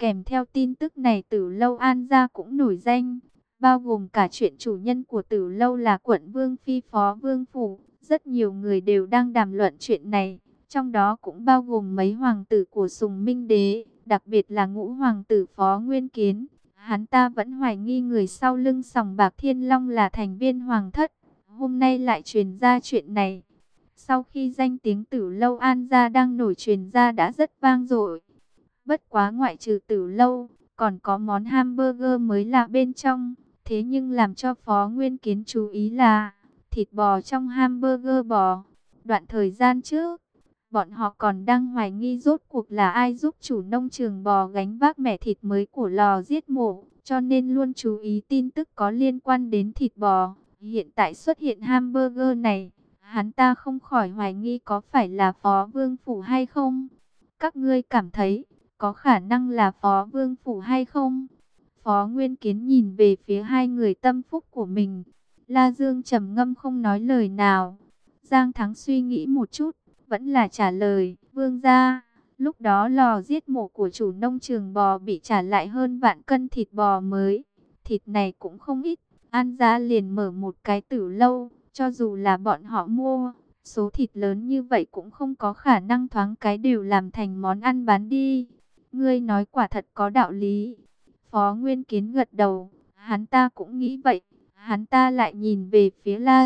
Kèm theo tin tức này, Tử Lâu An gia cũng nổi danh, bao gồm cả chuyện chủ nhân của Tử Lâu là quận Vương Phi Phó Vương Phủ. Rất nhiều người đều đang đàm luận chuyện này, trong đó cũng bao gồm mấy hoàng tử của Sùng Minh Đế, đặc biệt là ngũ hoàng tử Phó Nguyên Kiến. Hắn ta vẫn hoài nghi người sau lưng sòng bạc Thiên Long là thành viên hoàng thất. Hôm nay lại truyền ra chuyện này. Sau khi danh tiếng Tử Lâu An gia đang nổi truyền ra đã rất vang dội. Bất quá ngoại trừ Tử Lâu, còn có món hamburger mới lạ bên trong. Thế nhưng làm cho Phó Nguyên Kiến chú ý là thịt bò trong hamburger bò. Đoạn thời gian trước, bọn họ còn đang hoài nghi rốt cuộc là ai giúp chủ nông trường bò gánh vác mẻ thịt mới của lò giết mổ, cho nên luôn chú ý tin tức có liên quan đến thịt bò. Hiện tại xuất hiện hamburger này, hắn ta không khỏi hoài nghi có phải là Phó Vương Phủ hay không. Các ngươi cảm thấy có khả năng là Phó Vương Phủ hay không? Phó Nguyên Kiến nhìn về phía hai người tâm phúc của mình. La Dương trầm ngâm không nói lời nào. Giang Thắng suy nghĩ một chút, vẫn là trả lời, vương gia. Lúc đó lò giết mổ của chủ nông trường bò bị trả lại hơn vạn cân thịt bò mới. Thịt này cũng không ít. An gia liền mở một cái Tử Lâu, cho dù là bọn họ mua, số thịt lớn như vậy cũng không có khả năng thoáng cái đều làm thành món ăn bán đi. Ngươi nói quả thật có đạo lý. Phó Nguyên Kiến gật đầu, hắn ta cũng nghĩ vậy. Hắn ta lại nhìn về phía La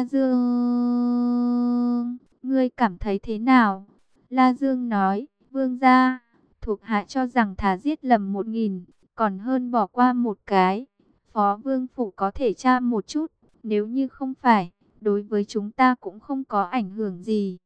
Dương. Ngươi cảm thấy thế nào? La Dương nói, vương gia, thuộc hạ cho rằng thà giết lầm 1000, còn hơn bỏ qua một cái. Phó Vương Phủ có thể tra một chút, nếu như không phải, đối với chúng ta cũng không có ảnh hưởng gì.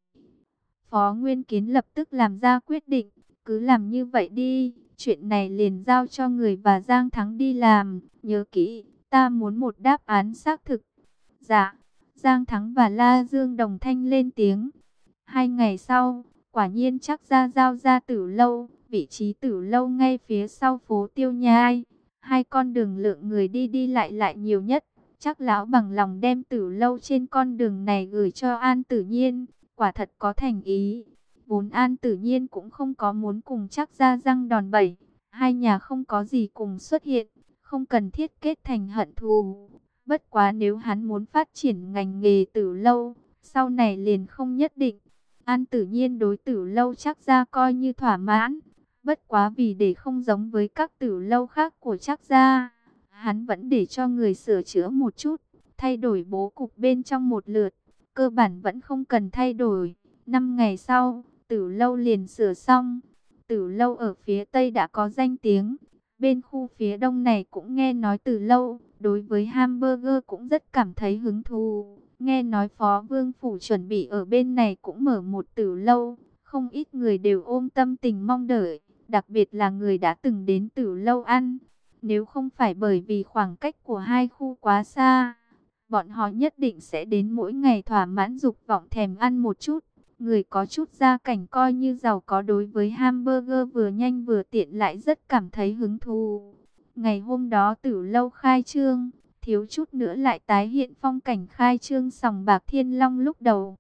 Phó Nguyên Kiến lập tức làm ra quyết định, cứ làm như vậy đi, chuyện này liền giao cho người và Giang Thắng đi làm, nhớ kỹ, ta muốn một đáp án xác thực. Dạ, Giang Thắng và La Dương đồng thanh lên tiếng. 2 ngày sau, quả nhiên chắc ra giao ra Tử Lâu, vị trí Tử Lâu ngay phía sau phố Tiêu Nhai. Hai con đường lượng người đi đi lại nhiều nhất, chắc lão bằng lòng đem Tử Lâu trên con đường này gửi cho An Tử Nhiên, quả thật có thành ý. Vốn An Tử Nhiên cũng không có muốn cùng chắc ra răng đòn bẩy, hai nhà không có gì cùng xuất hiện, không cần thiết kết thành hận thù. Bất quá nếu hắn muốn phát triển ngành nghề Tử Lâu, sau này liền không nhất định. An Tử Nhiên đối Tử Lâu chắc ra coi như thỏa mãn. Bất quá vì để không giống với các Tử Lâu khác của chắc ra, hắn vẫn để cho người sửa chữa một chút, thay đổi bố cục bên trong một lượt. Cơ bản vẫn không cần thay đổi. 5 ngày sau, Tử Lâu liền sửa xong. Tử Lâu ở phía Tây đã có danh tiếng. Bên khu phía Đông này cũng nghe nói Tử Lâu, đối với hamburger cũng rất cảm thấy hứng thú. Nghe nói Phó Vương Phủ chuẩn bị ở bên này cũng mở một Tử Lâu. Không ít người đều ôm tâm tình mong đợi, đặc biệt là người đã từng đến Tử Lâu ăn. Nếu không phải bởi vì khoảng cách của hai khu quá xa, bọn họ nhất định sẽ đến mỗi ngày thỏa mãn dục vọng thèm ăn một chút. Người có chút gia cảnh coi như giàu có đối với hamburger vừa nhanh vừa tiện lại rất cảm thấy hứng thú. Ngày hôm đó Tử Lâu khai trương, thiếu chút nữa lại tái hiện phong cảnh khai trương sòng bạc Thiên Long lúc đầu.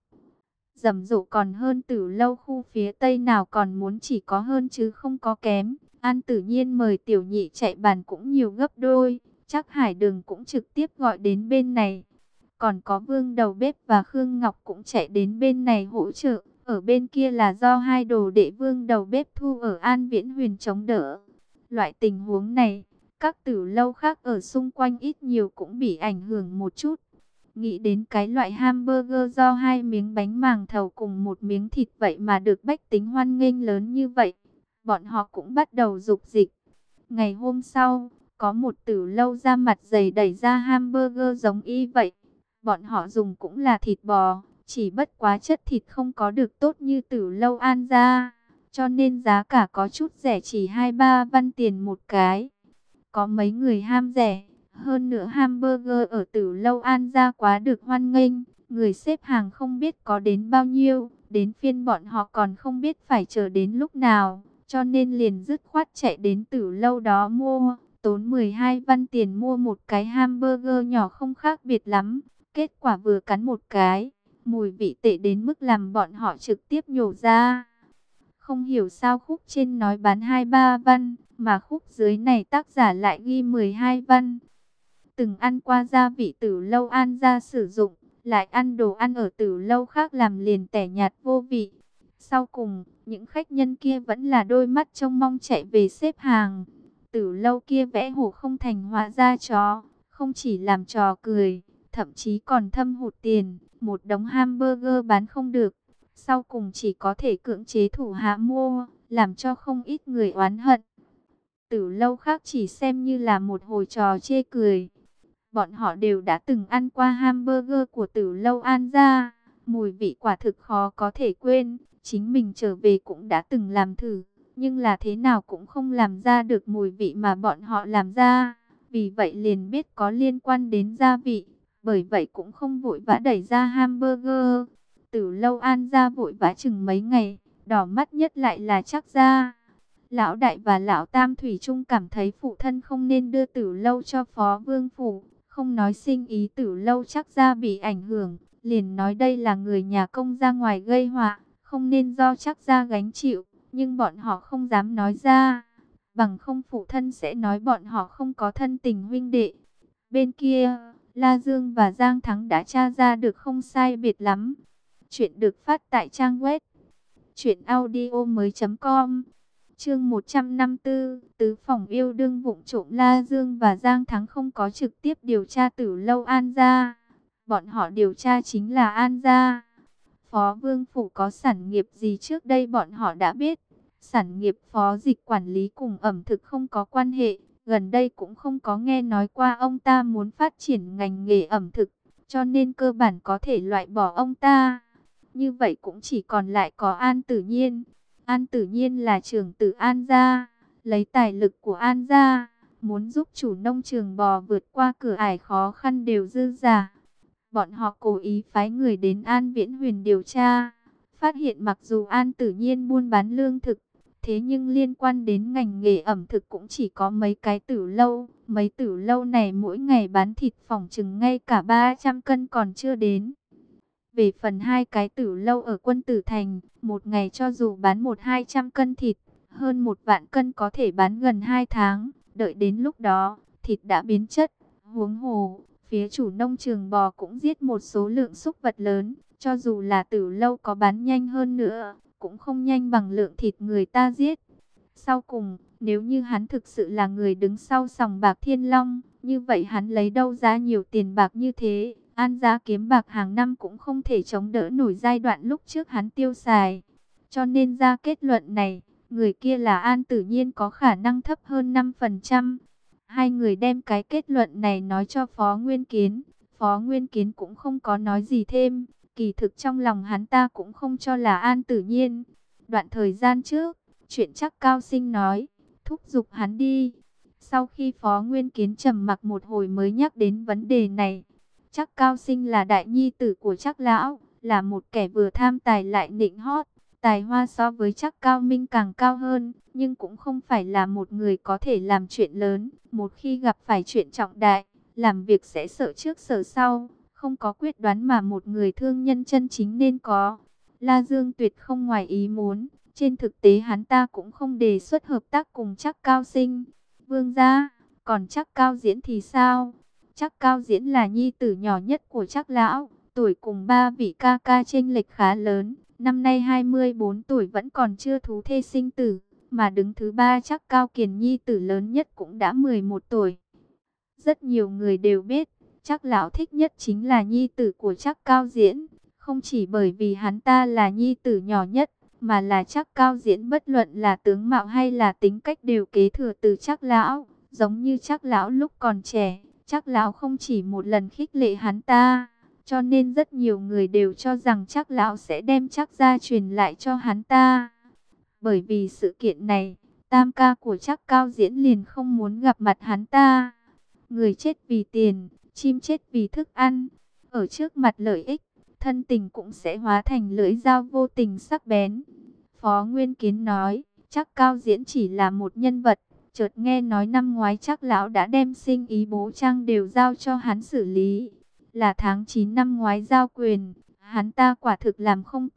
Rầm rộ còn hơn Tử Lâu khu phía Tây nào còn muốn, chỉ có hơn chứ không có kém. An Tử Nhiên mời tiểu nhị chạy bàn cũng nhiều gấp đôi, chắc Hải Đường cũng trực tiếp gọi đến bên này. Còn có Vương đầu bếp và Khương Ngọc cũng chạy đến bên này hỗ trợ. Ở bên kia là do hai đồ đệ Vương đầu bếp Thu ở An Viễn Huyền chống đỡ. Loại tình huống này, các Tử Lâu khác ở xung quanh ít nhiều cũng bị ảnh hưởng một chút. Nghĩ đến cái loại hamburger do 2 miếng bánh màng thầu cùng 1 miếng thịt vậy mà được bách tính hoan nghênh lớn như vậy, bọn họ cũng bắt đầu dục dịch. Ngày hôm sau, có một Tử Lâu ra mặt dày đẩy ra hamburger giống y vậy. Bọn họ dùng cũng là thịt bò, chỉ bất quá chất thịt không có được tốt như Tử Lâu An gia, cho nên giá cả có chút rẻ, chỉ 2-3 văn tiền một cái. Có mấy người ham rẻ, hơn nữa hamburger ở Tử Lâu An gia quá được hoan nghênh, người xếp hàng không biết có đến bao nhiêu, đến phiên bọn họ còn không biết phải chờ đến lúc nào, cho nên liền dứt khoát chạy đến Tử Lâu đó mua, tốn 12 văn tiền mua một cái hamburger nhỏ không khác biệt lắm. Kết quả vừa cắn một cái, mùi vị tệ đến mức làm bọn họ trực tiếp nhổ ra. Không hiểu sao khúc trên nói bán 2-3 văn, mà khúc dưới này tác giả lại ghi 12 văn. Từng ăn qua gia vị Tử Lâu An gia sử dụng, lại ăn đồ ăn ở Tử Lâu khác làm liền tẻ nhạt vô vị. Sau cùng, những khách nhân kia vẫn là đôi mắt trông mong chạy về xếp hàng. Tử Lâu kia vẽ hổ không thành họa ra chó, không chỉ làm trò cười, thậm chí còn thâm hụt tiền, một đống hamburger bán không được. Sau cùng chỉ có thể cưỡng chế thủ hạ mua, làm cho không ít người oán hận. Tử Lâu khác chỉ xem như là một hồi trò chê cười. Bọn họ đều đã từng ăn qua hamburger của Tử Lâu An gia, mùi vị quả thực khó có thể quên. Chính mình trở về cũng đã từng làm thử, nhưng là thế nào cũng không làm ra được mùi vị mà bọn họ làm ra. Vì vậy liền biết có liên quan đến gia vị, bởi vậy cũng không vội vã đẩy ra hamburger. Tử Lâu An gia vội vã chừng mấy ngày, đỏ mắt nhất lại là Trác gia. Lão đại và lão tam thủy chung cảm thấy phụ thân không nên đưa Tử Lâu cho Phó Vương phủ, không nói sinh ý Tử Lâu Trác gia bị ảnh hưởng, liền nói đây là người nhà công ra ngoài gây họa, không nên do Trác gia gánh chịu, nhưng bọn họ không dám nói ra, bằng không phụ thân sẽ nói bọn họ không có thân tình huynh đệ. Bên kia, La Dương và Giang Thắng đã tra ra được không sai biệt lắm. Chuyện được phát tại trang web truyệnaudiomoi.com. Chương 154, tứ phòng yêu đương vụng trộm. La Dương và Giang Thắng không có trực tiếp điều tra Tử Lâu An gia, bọn họ điều tra chính là An gia. Phó Vương phủ có sản nghiệp gì trước đây bọn họ đã biết. Sản nghiệp phó dịch quản lý cùng ẩm thực không có quan hệ, gần đây cũng không có nghe nói qua ông ta muốn phát triển ngành nghề ẩm thực, cho nên cơ bản có thể loại bỏ ông ta. Như vậy cũng chỉ còn lại có An Tử Nhiên. An Tử Nhiên là trưởng tử An gia, lấy tài lực của An gia, muốn giúp chủ nông trường bò vượt qua cửa ải khó khăn đều dư dả. Bọn họ cố ý phái người đến An Viễn Huyền điều tra, phát hiện mặc dù An Tử Nhiên buôn bán lương thực, thế nhưng liên quan đến ngành nghề ẩm thực cũng chỉ có mấy cái tử lâu. Mấy tử lâu này mỗi ngày bán thịt phỏng chừng ngay cả 300 cân còn chưa đến. Về phần hai cái tử lâu ở Quân Tử Thành, một ngày cho dù bán 100-200 cân thịt, hơn 1 vạn cân có thể bán gần 2 tháng. Đợi đến lúc đó, thịt đã biến chất. Huống hồ, phía chủ nông trường bò cũng giết một số lượng súc vật lớn. Cho dù là tử lâu có bán nhanh hơn nữa, cũng không nhanh bằng lượng thịt người ta giết. Sau cùng, nếu như hắn thực sự là người đứng sau sòng bạc Thiên Long, như vậy hắn lấy đâu ra nhiều tiền bạc như thế? An gia kiếm bạc hàng năm cũng không thể chống đỡ nổi giai đoạn lúc trước hắn tiêu xài. Cho nên ra kết luận này, người kia là An Tử Nhiên có khả năng thấp hơn 5%. Hai người đem cái kết luận này nói cho Phó Nguyên Kiến. Phó Nguyên Kiến cũng không có nói gì thêm. Kỳ thực trong lòng hắn ta cũng không cho là An Tử Nhiên. Đoạn thời gian trước, chuyện chắc Cao Sinh nói, thúc giục hắn đi. Sau khi Phó Nguyên Kiến trầm mặc một hồi mới nhắc đến vấn đề này. Chắc Cao Sinh là đại nhi tử của Chắc lão, là một kẻ vừa tham tài lại nịnh hót, tài hoa so với Chắc Cao Minh càng cao hơn, nhưng cũng không phải là một người có thể làm chuyện lớn. Một khi gặp phải chuyện trọng đại, làm việc sẽ sợ trước sợ sau, không có quyết đoán mà một người thương nhân chân chính nên có. La Dương tuyệt không ngoài ý muốn, trên thực tế hắn ta cũng không đề xuất hợp tác cùng Chắc Cao Sinh. Vương gia, còn Chắc Cao Diễn thì sao? Chắc Cao Diễn là nhi tử nhỏ nhất của Chắc lão, tuổi cùng ba vị ca ca chênh lệch khá lớn, năm nay 24 tuổi vẫn còn chưa thú thê sinh tử, mà đứng thứ ba Chắc Cao Kiền nhi tử lớn nhất cũng đã 11 tuổi. Rất nhiều người đều biết, Chắc lão thích nhất chính là nhi tử của Chắc Cao Diễn, không chỉ bởi vì hắn ta là nhi tử nhỏ nhất, mà là Chắc Cao Diễn bất luận là tướng mạo hay là tính cách đều kế thừa từ Chắc lão, giống như Chắc lão lúc còn trẻ. Chắc lão không chỉ một lần khích lệ hắn ta, cho nên rất nhiều người đều cho rằng Chắc lão sẽ đem Chắc gia truyền lại cho hắn ta. Bởi vì sự kiện này, tam ca của Chắc Cao Diễn liền không muốn gặp mặt hắn ta. Người chết vì tiền, chim chết vì thức ăn. Ở trước mặt lợi ích, thân tình cũng sẽ hóa thành lưỡi dao vô tình sắc bén. Phó Nguyên Kiến nói, Chắc Cao Diễn chỉ là một nhân vật. Chợt nghe nói năm ngoái Chắc lão đã đem sinh ý bố trang đều giao cho hắn xử lý. Là tháng 9 năm ngoái giao quyền, hắn ta quả thực làm không tệ,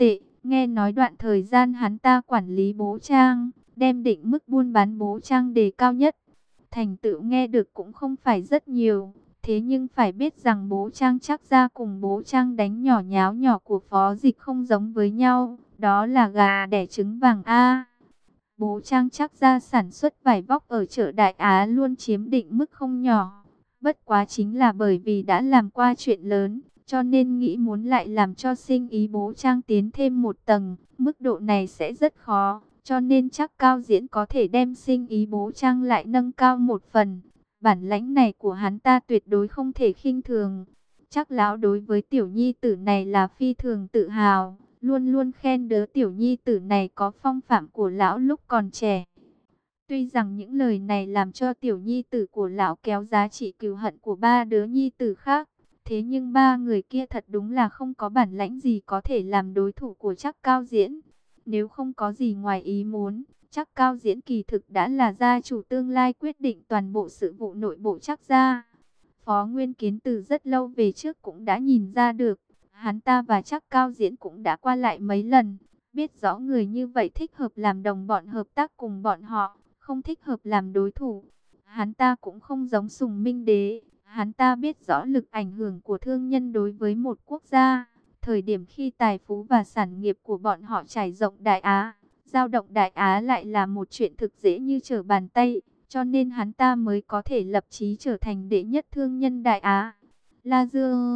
Nghe nói đoạn thời gian hắn ta quản lý Bố Trang, đem định mức buôn bán Bố Trang đề cao nhất. Thành tựu nghe được cũng không phải rất nhiều. Thế nhưng phải biết rằng Bố Trang Trác Gia cùng Bố Trang đánh nhỏ nháo nhỏ của Phó Dịch không giống với nhau. Đó là gà đẻ trứng vàng A. Bố Trang Trác Gia sản xuất vải vóc ở chợ Đại Á luôn chiếm định mức không nhỏ. Bất quá chính là bởi vì đã làm qua chuyện lớn, cho nên nghĩ muốn lại làm cho sinh ý Bố Trang tiến thêm một tầng. Mức độ này sẽ rất khó, cho nên chắc Cao Diễn có thể đem sinh ý Bố Trang lại nâng cao một phần. Bản lãnh này của hắn ta tuyệt đối không thể khinh thường. Chắc lão đối với tiểu nhi tử này là phi thường tự hào, luôn luôn khen đứa tiểu nhi tử này có phong phạm của lão lúc còn trẻ. Tuy rằng những lời này làm cho tiểu nhi tử của lão kéo giá trị cừu hận của ba đứa nhi tử khác, thế nhưng ba người kia thật đúng là không có bản lãnh gì có thể làm đối thủ của Trác Cao Diễn. Nếu không có gì ngoài ý muốn, Trác Cao Diễn kỳ thực đã là gia chủ tương lai quyết định toàn bộ sự vụ nội bộ Trác gia. Phó Nguyên Kiến từ rất lâu về trước cũng đã nhìn ra được, hắn ta và Trác Cao Diễn cũng đã qua lại mấy lần, biết rõ người như vậy thích hợp làm đồng bọn hợp tác cùng bọn họ, không thích hợp làm đối thủ. Hắn ta cũng không giống Sùng Minh Đế, hắn ta biết rõ lực ảnh hưởng của thương nhân đối với một quốc gia. Thời điểm khi tài phú và sản nghiệp của bọn họ trải rộng Đại Á, dao động Đại Á lại là một chuyện thực dễ như trở bàn tay, cho nên hắn ta mới có thể lập chí trở thành đệ nhất thương nhân Đại Á. La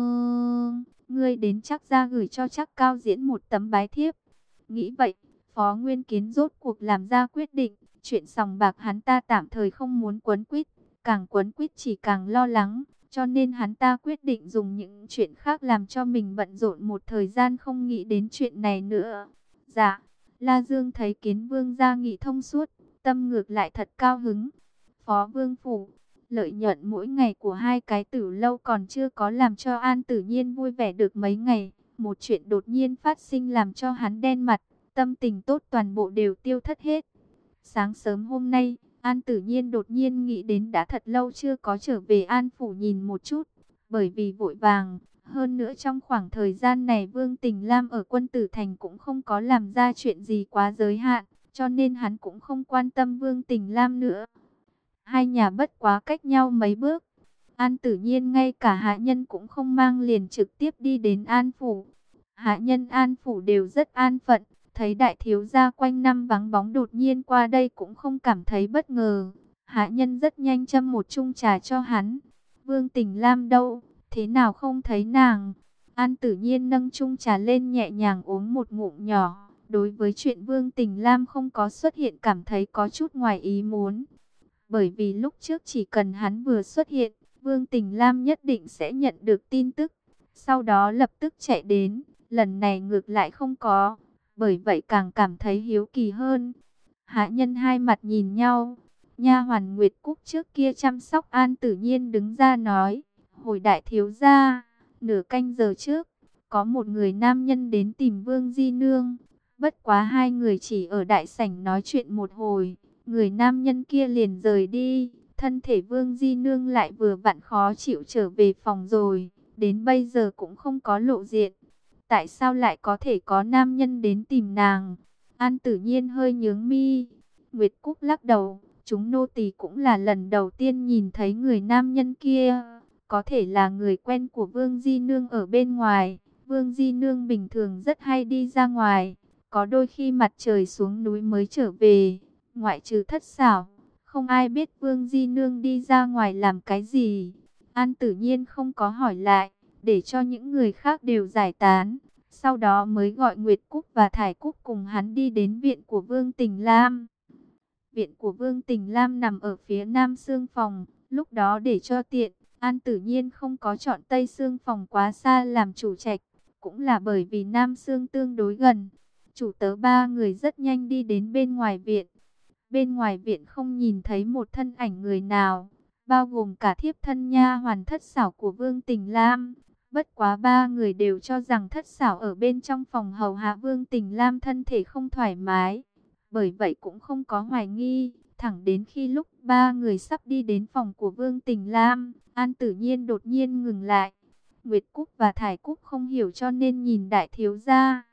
Dương, ngươi đến Trác gia gửi cho Trác Cao Diễn một tấm bái thiếp. Nghĩ vậy, Phó Nguyên Kiến rốt cuộc làm ra quyết định, chuyện sòng bạc hắn ta tạm thời không muốn quấn quýt, càng quấn quýt chỉ càng lo lắng, cho nên hắn ta quyết định dùng những chuyện khác làm cho mình bận rộn một thời gian không nghĩ đến chuyện này nữa. Dạ, La Dương thấy Kiến Vương gia nghị thông suốt, tâm ngược lại thật cao hứng. Phó Vương phủ, lợi nhuận mỗi ngày của hai cái tử lâu còn chưa có làm cho An Tử Nhiên vui vẻ được mấy ngày. Một chuyện đột nhiên phát sinh làm cho hắn đen mặt, tâm tình tốt toàn bộ đều tiêu thất hết. Sáng sớm hôm nay, An Tử Nhiên đột nhiên nghĩ đến đã thật lâu chưa có trở về An phủ nhìn một chút, bởi vì vội vàng. Hơn nữa trong khoảng thời gian này Vương Tình Lam ở Quân Tử Thành cũng không có làm ra chuyện gì quá giới hạn, cho nên hắn cũng không quan tâm Vương Tình Lam nữa. Hai nhà bất quá cách nhau mấy bước. An Tử Nhiên ngay cả hạ nhân cũng không mang liền trực tiếp đi đến An phủ. Hạ nhân An phủ đều rất an phận, thấy đại thiếu gia quanh năm vắng bóng đột nhiên qua đây cũng không cảm thấy bất ngờ. Hạ nhân rất nhanh châm một chung trà cho hắn. Vương Tình Lam đâu, thế nào không thấy nàng? An Tử Nhiên nâng chung trà lên nhẹ nhàng uống một ngụm nhỏ. Đối với chuyện Vương Tình Lam không có xuất hiện cảm thấy có chút ngoài ý muốn. Bởi vì lúc trước chỉ cần hắn vừa xuất hiện, Vương Tình Lam nhất định sẽ nhận được tin tức, sau đó lập tức chạy đến. Lần này ngược lại không có, bởi vậy càng cảm thấy hiếu kỳ hơn. Hạ nhân hai mặt nhìn nhau. Nha hoàn Nguyệt Cúc trước kia chăm sóc An Tử Nhiên đứng ra nói, hồi đại thiếu gia, nửa canh giờ trước, có một người nam nhân đến tìm Vương Di Nương. Bất quá hai người chỉ ở đại sảnh nói chuyện một hồi, người nam nhân kia liền rời đi. Thân thể Vương Di Nương lại vừa vặn khó chịu trở về phòng rồi, đến bây giờ cũng không có lộ diện. Tại sao lại có thể có nam nhân đến tìm nàng? An Tử Nhiên hơi nhướng mi. Nguyệt Cúc lắc đầu, chúng nô tỳ cũng là lần đầu tiên nhìn thấy người nam nhân kia. Có thể là người quen của Vương Di Nương ở bên ngoài. Vương Di Nương bình thường rất hay đi ra ngoài, có đôi khi mặt trời xuống núi mới trở về. Ngoại trừ Thất Xảo, không ai biết Vương Di Nương đi ra ngoài làm cái gì. An Tử Nhiên không có hỏi lại, để cho những người khác đều giải tán. Sau đó mới gọi Nguyệt Cúc và Thải Cúc cùng hắn đi đến viện của Vương Tình Lam. Viện của Vương Tình Lam nằm ở phía nam xương phòng, lúc đó để cho tiện, An Tử Nhiên không có chọn tây xương phòng quá xa làm chủ trạch, cũng là bởi vì nam xương tương đối gần. Chủ tớ ba người rất nhanh đi đến bên ngoài viện. Bên ngoài viện không nhìn thấy một thân ảnh người nào, bao gồm cả thiếp thân nha hoàn Thất Xảo của Vương Tình Lam. Bất quá ba người đều cho rằng Thất Xảo ở bên trong phòng hầu hạ Vương Tình Lam thân thể không thoải mái. Bởi vậy cũng không có hoài nghi, thẳng đến khi lúc ba người sắp đi đến phòng của Vương Tình Lam, An Tử Nhiên đột nhiên ngừng lại. Nguyệt Cúc và Thải Cúc không hiểu cho nên nhìn đại thiếu gia.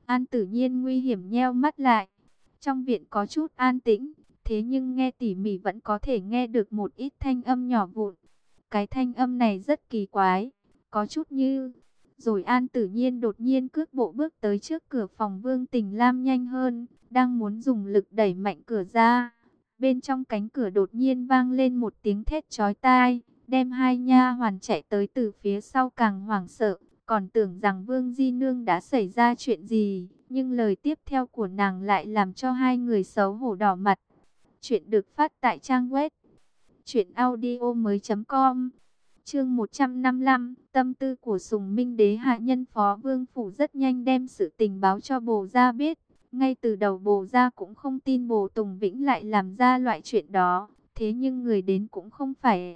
An Tử Nhiên nguy hiểm nheo mắt lại. Trong viện có chút an tĩnh, thế nhưng nghe tỉ mỉ vẫn có thể nghe được một ít thanh âm nhỏ vụn. Cái thanh âm này rất kỳ quái, có chút như... Rồi An Tử Nhiên đột nhiên cước bộ bước tới trước cửa phòng Vương Tình Lam nhanh hơn, đang muốn dùng lực đẩy mạnh cửa ra. Bên trong cánh cửa đột nhiên vang lên một tiếng thét chói tai, đem hai nha hoàn chạy tới từ phía sau càng hoảng sợ, còn tưởng rằng Vương Di Nương đã xảy ra chuyện gì, nhưng lời tiếp theo của nàng lại làm cho hai người xấu hổ đỏ mặt. Chuyện được phát tại trang web truyệnaudiomoi.com. Chương 155, tâm tư của Sùng Minh Đế hạ nhân Phó Vương phủ rất nhanh đem sự tình báo cho Bồ gia biết. Ngay từ đầu Bồ gia cũng không tin Bồ Tùng Vĩnh lại làm ra loại chuyện đó, thế nhưng người đến cũng không phải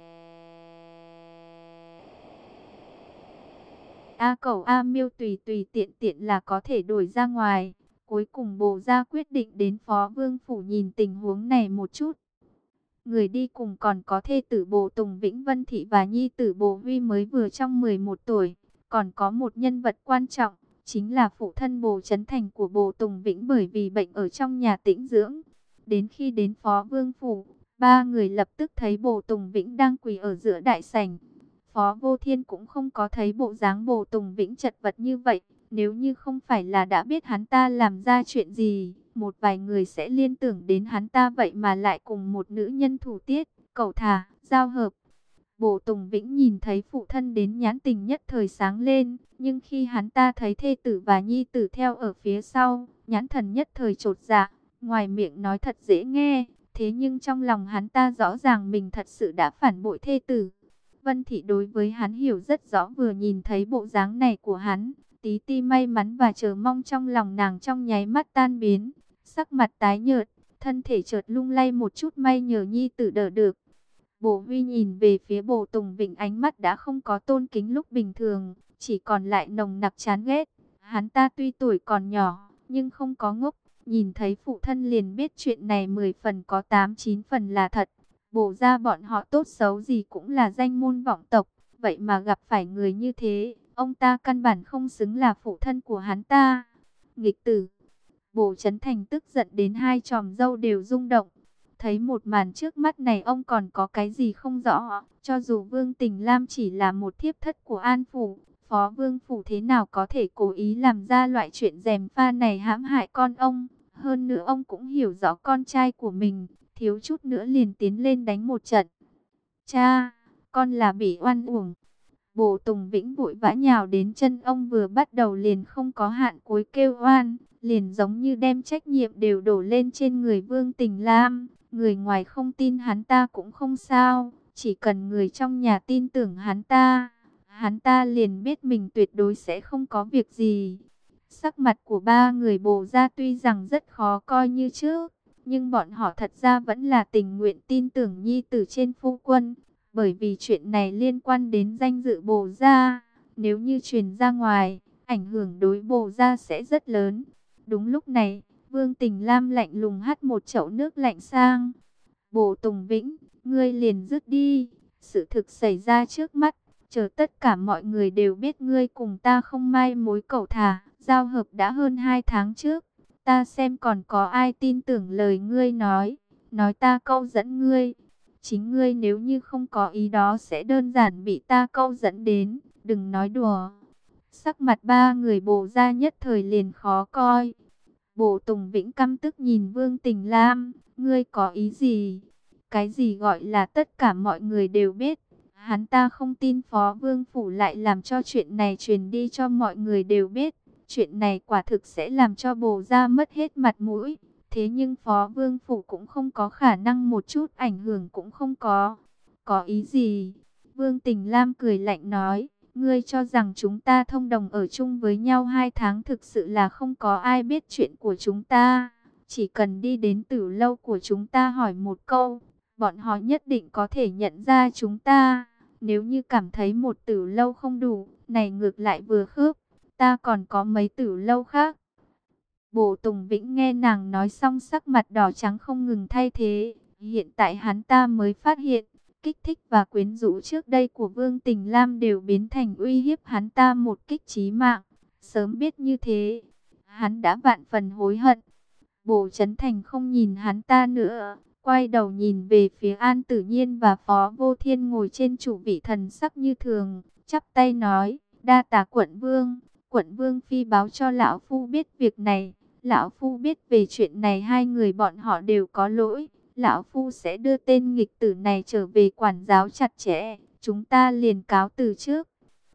A Cẩu A Miêu tùy tùy tiện tiện là có thể đổi ra ngoài. Cuối cùng Bồ gia quyết định đến Phó Vương phủ nhìn tình huống này một chút. Người đi cùng còn có thê tử Bồ Tùng Vĩnh Vân Thị và nhi tử Bồ Huy mới vừa trong 11 tuổi. Còn có một nhân vật quan trọng, chính là phụ thân Bồ Trấn Thành của Bồ Tùng Vĩnh bởi vì bệnh ở trong nhà tĩnh dưỡng. Đến khi đến Phó Vương phủ, ba người lập tức thấy Bồ Tùng Vĩnh đang quỳ ở giữa đại sảnh. Phó Vô Thiên cũng không có thấy bộ dáng Bồ Tùng Vĩnh chật vật như vậy. Nếu như không phải là đã biết hắn ta làm ra chuyện gì, một vài người sẽ liên tưởng đến hắn ta vậy mà lại cùng một nữ nhân thủ tiết, cẩu thả, giao hợp. Bồ Tùng Vĩnh nhìn thấy phụ thân đến nhãn tình nhất thời sáng lên, nhưng khi hắn ta thấy thê tử và nhi tử theo ở phía sau, nhãn thần nhất thời chột dạ, ngoài miệng nói thật dễ nghe, thế nhưng trong lòng hắn ta rõ ràng mình thật sự đã phản bội thê tử. Vân Thị đối với hắn hiểu rất rõ, vừa nhìn thấy bộ dáng này của hắn, tí ti may mắn và chờ mong trong lòng nàng trong nháy mắt tan biến, sắc mặt tái nhợt, thân thể chợt lung lay một chút, may nhờ nhi tử đỡ được. Bồ Huy nhìn về phía Bồ Tùng Vĩnh, ánh mắt đã không có tôn kính lúc bình thường, chỉ còn lại nồng nặc chán ghét. Hắn ta tuy tuổi còn nhỏ, nhưng không có ngốc, nhìn thấy phụ thân liền biết chuyện này 10 phần có 8-9 phần là thật. Bồ gia bọn họ tốt xấu gì cũng là danh môn vọng tộc, vậy mà gặp phải người như thế, ông ta căn bản không xứng là phụ thân của hắn ta. Nghịch tử! Bồ Trấn Thành tức giận đến hai tròm râu đều rung động. Thấy một màn trước mắt này ông còn có cái gì không rõ. Cho dù Vương Tình Lam chỉ là một thiếp thất của An Phủ, Phó Vương Phủ thế nào có thể cố ý làm ra loại chuyện gièm pha này hãm hại con ông. Hơn nữa ông cũng hiểu rõ con trai của mình, thiếu chút nữa liền tiến lên đánh một trận. Cha, con là bị oan uổng. Bồ Tùng Vĩnh vội vã nhào đến chân ông, vừa bắt đầu liền không có hạn cuối kêu oan, liền giống như đem trách nhiệm đều đổ lên trên người Vương Tình Lam. Người ngoài không tin hắn ta cũng không sao, chỉ cần người trong nhà tin tưởng hắn ta liền biết mình tuyệt đối sẽ không có việc gì. Sắc mặt của ba người Bồ gia tuy rằng rất khó coi như trước, nhưng bọn họ thật ra vẫn là tình nguyện tin tưởng nhi tử trên phu quân, bởi vì chuyện này liên quan đến danh dự Bồ gia, nếu như truyền ra ngoài, ảnh hưởng đối Bồ gia sẽ rất lớn. Đúng lúc này, Vương Tình Lam lạnh lùng hắt một chậu nước lạnh sang. Bồ Tùng Vĩnh, ngươi liền dứt đi, sự thực xảy ra trước mắt, chờ tất cả mọi người đều biết ngươi cùng ta không mai mối cẩu thả, giao hợp đã hơn 2 tháng trước. Ta xem còn có ai tin tưởng lời ngươi nói ta câu dẫn ngươi. Chính ngươi nếu như không có ý đó sẽ đơn giản bị ta câu dẫn đến, đừng nói đùa. Sắc mặt ba người Bồ gia nhất thời liền khó coi. Bồ Tùng Vĩnh căm tức nhìn Vương Tình Lam, ngươi có ý gì? Cái gì gọi là tất cả mọi người đều biết? Hắn ta không tin Phó Vương Phủ lại làm cho chuyện này truyền đi cho mọi người đều biết. Chuyện này quả thực sẽ làm cho Bồ gia mất hết mặt mũi. Thế nhưng Phó Vương Phủ cũng không có khả năng, một chút ảnh hưởng cũng không có. Có ý gì? Vương Tình Lam cười lạnh nói, ngươi cho rằng chúng ta thông đồng ở chung với nhau 2 tháng thực sự là không có ai biết chuyện của chúng ta. Chỉ cần đi đến tử lâu của chúng ta hỏi một câu, bọn họ nhất định có thể nhận ra chúng ta. Nếu như cảm thấy một tử lâu không đủ, này ngược lại vừa khớp, ta còn có mấy tử lâu khác. Bồ Tùng Vĩnh nghe nàng nói xong sắc mặt đỏ trắng không ngừng thay thế. Hiện tại hắn ta mới phát hiện, kích thích và quyến rũ trước đây của Vương Tình Lam đều biến thành uy hiếp hắn ta một kích chí mạng. Sớm biết như thế, hắn đã vạn phần hối hận. Bồ Chấn Thành không nhìn hắn ta nữa, quay đầu nhìn về phía An Tử Nhiên và Phó Vô Thiên ngồi trên chủ vị, thần sắc như thường, chắp tay nói: đa tạ quận vương. Quận vương phi báo cho lão phu biết việc này. Lão phu biết về chuyện này hai người bọn họ đều có lỗi. Lão phu sẽ đưa tên nghịch tử này trở về quản giáo chặt chẽ. Chúng ta liền cáo từ trước.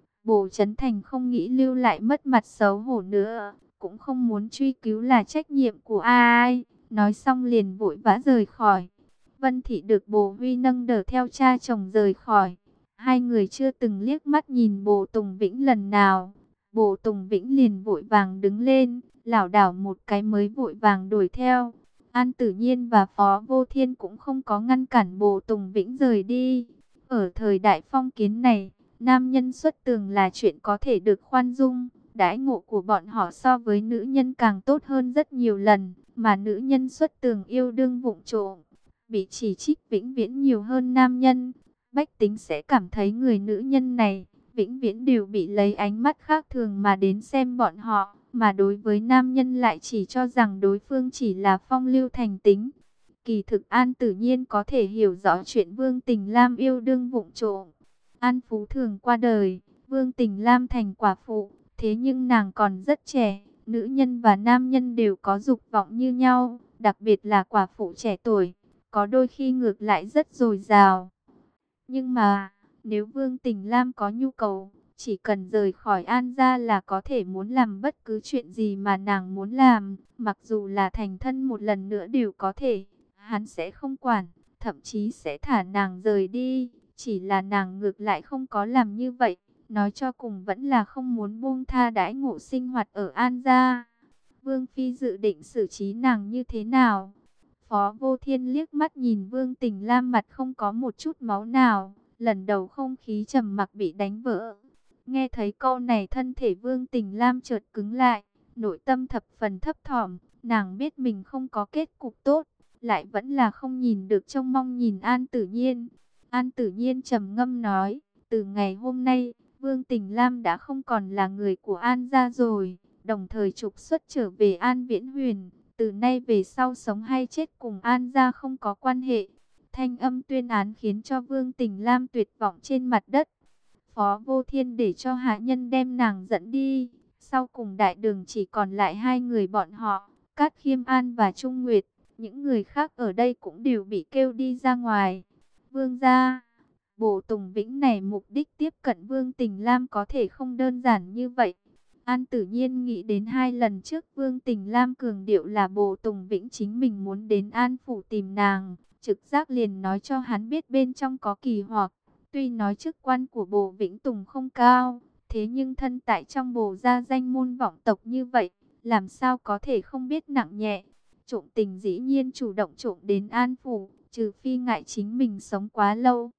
Bồ Chấn Thành không nghĩ lưu lại mất mặt xấu hổ nữa, cũng không muốn truy cứu là trách nhiệm của ai. Nói xong liền vội vã rời khỏi. Vân Thị được Bồ Huy nâng đỡ theo cha chồng rời khỏi. Hai người chưa từng liếc mắt nhìn Bồ Tùng Vĩnh lần nào. Bồ Tùng Vĩnh liền vội vàng đứng lên, lảo đảo một cái mới vội vàng đuổi theo. An Tử Nhiên và Phó Vô Thiên cũng không có ngăn cản Bồ Tùng Vĩnh rời đi. Ở thời đại phong kiến này, nam nhân xuất tường là chuyện có thể được khoan dung. Đãi ngộ của bọn họ so với nữ nhân càng tốt hơn rất nhiều lần. Mà nữ nhân xuất tường yêu đương vụng trộm, bị chỉ trích vĩnh viễn nhiều hơn nam nhân. Bách tính sẽ cảm thấy người nữ nhân này vĩnh viễn đều bị lấy ánh mắt khác thường mà đến xem bọn họ. Mà đối với nam nhân lại chỉ cho rằng đối phương chỉ là phong lưu thành tính. Kỳ thực An Tử Nhiên có thể hiểu rõ chuyện Vương Tình Lam yêu đương vụng trộm. An Phú Thường qua đời, Vương Tình Lam thành quả phụ, thế nhưng nàng còn rất trẻ. Nữ nhân và nam nhân đều có dục vọng như nhau, đặc biệt là quả phụ trẻ tuổi, có đôi khi ngược lại rất dồi dào. Nhưng mà, nếu Vương Tình Lam có nhu cầu, chỉ cần rời khỏi An gia là có thể muốn làm bất cứ chuyện gì mà nàng muốn làm, mặc dù là thành thân một lần nữa đều có thể, hắn sẽ không quản, thậm chí sẽ thả nàng rời đi, chỉ là nàng ngược lại không có làm như vậy. Nói cho cùng vẫn là không muốn buông tha đãi ngộ sinh hoạt ở An gia. Vương Phi dự định xử trí nàng như thế nào? Phó Vô Thiên liếc mắt nhìn Vương Tình Lam, mặt không có một chút máu nào. Lần đầu không khí trầm mặc bị đánh vỡ. Nghe thấy câu này thân thể Vương Tình Lam chợt cứng lại. Nội tâm thập phần thấp thỏm. Nàng biết mình không có kết cục tốt. Lại vẫn là không nhìn được, trông mong nhìn An Tử Nhiên. An Tử Nhiên trầm ngâm nói: từ ngày hôm nay, Vương Tình Lam đã không còn là người của An gia rồi. Đồng thời trục xuất trở về An Viễn Huyền. Từ nay về sau sống hay chết cùng An gia không có quan hệ. Thanh âm tuyên án khiến cho Vương Tình Lam tuyệt vọng trên mặt đất. Phó Vô Thiên để cho hạ nhân đem nàng dẫn đi. Sau cùng đại đường chỉ còn lại hai người bọn họ, Cát Khiêm An và Trung Nguyệt. Những người khác ở đây cũng đều bị kêu đi ra ngoài. Vương gia, Bồ Tùng Vĩnh này mục đích tiếp cận Vương Tình Lam có thể không đơn giản như vậy. An Tử Nhiên nghĩ đến 2 lần trước Vương Tình Lam cường điệu là Bồ Tùng Vĩnh chính mình muốn đến An Phủ tìm nàng. Trực giác liền nói cho hắn biết bên trong có kỳ hoặc. Tuy nói chức quan của Bồ Vĩnh Tùng không cao, thế nhưng thân tại trong Bồ gia danh môn vọng tộc như vậy, làm sao có thể không biết nặng nhẹ. Trộm tình dĩ nhiên chủ động trộm đến An Phủ, trừ phi ngại chính mình sống quá lâu.